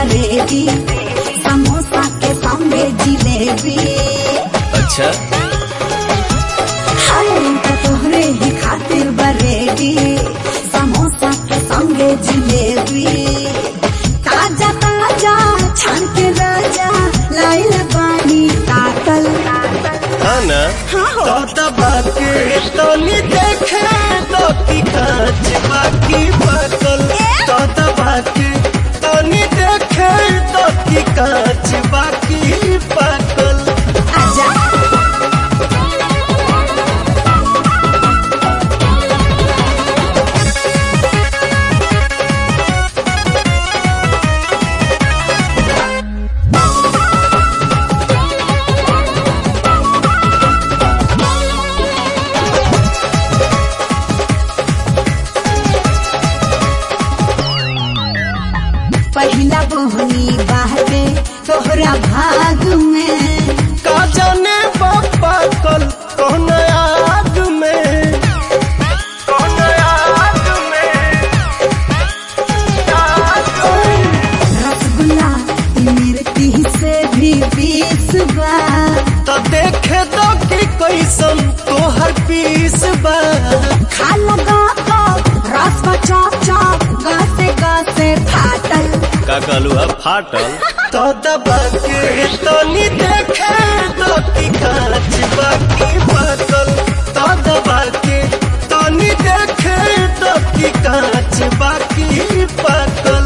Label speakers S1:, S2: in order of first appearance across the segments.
S1: Ready, samosa के संगे जिलेबी।
S2: अच्छा
S1: हाय तोहरे ही खातिर बरेडी, समोसा के संगे जिलेबी। ताजा ताजा छान के राजा लाइल बानी ताकल।
S2: हाँ ना
S1: हाँ
S2: दबा के तनी देखे तो की कांच बाकी पाकल। तो दबा के तनी देखे तो की कांच बाकी पाकल।
S1: आजा पहिला बोहनी बाहते तोहरा भाग में।
S2: का जाने बापा कल कौन आग में, कौन आग में।
S1: रसगुल्ला मिर्ची से भी 20 बार।
S2: तो देखे तो कि कैसन तोहर पीस बा।
S1: खा लगा तो रस चौक चौक गाते गाते फाटल।
S2: का कहलू है फाटल। तो दबा के तनी देखे तो की कांच बाकी पाकल। तो दबा के तनी देखे तो की कांच बाकी पाकल।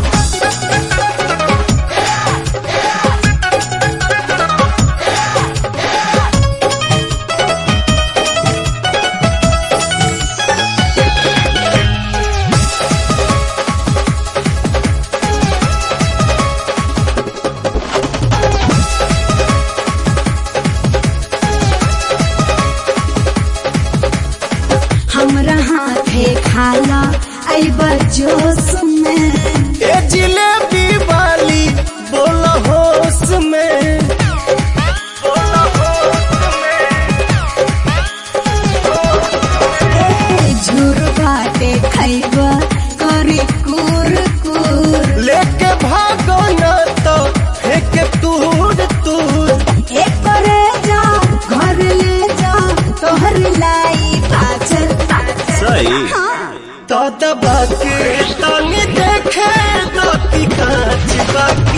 S1: हमरा हाथे खाला अइबा जोश में।
S2: ए जिलेबी वाली बोल होश में, बोल होश में।
S1: झूर बाटे खैबा करी कुर कुर।
S2: लेके भागो न तो फेंके तूर तूर।
S1: एक करे जा घर ले जा तोहर लाई पाचल।
S2: सही तो दबा के तनी देखे तो की कांच बाकी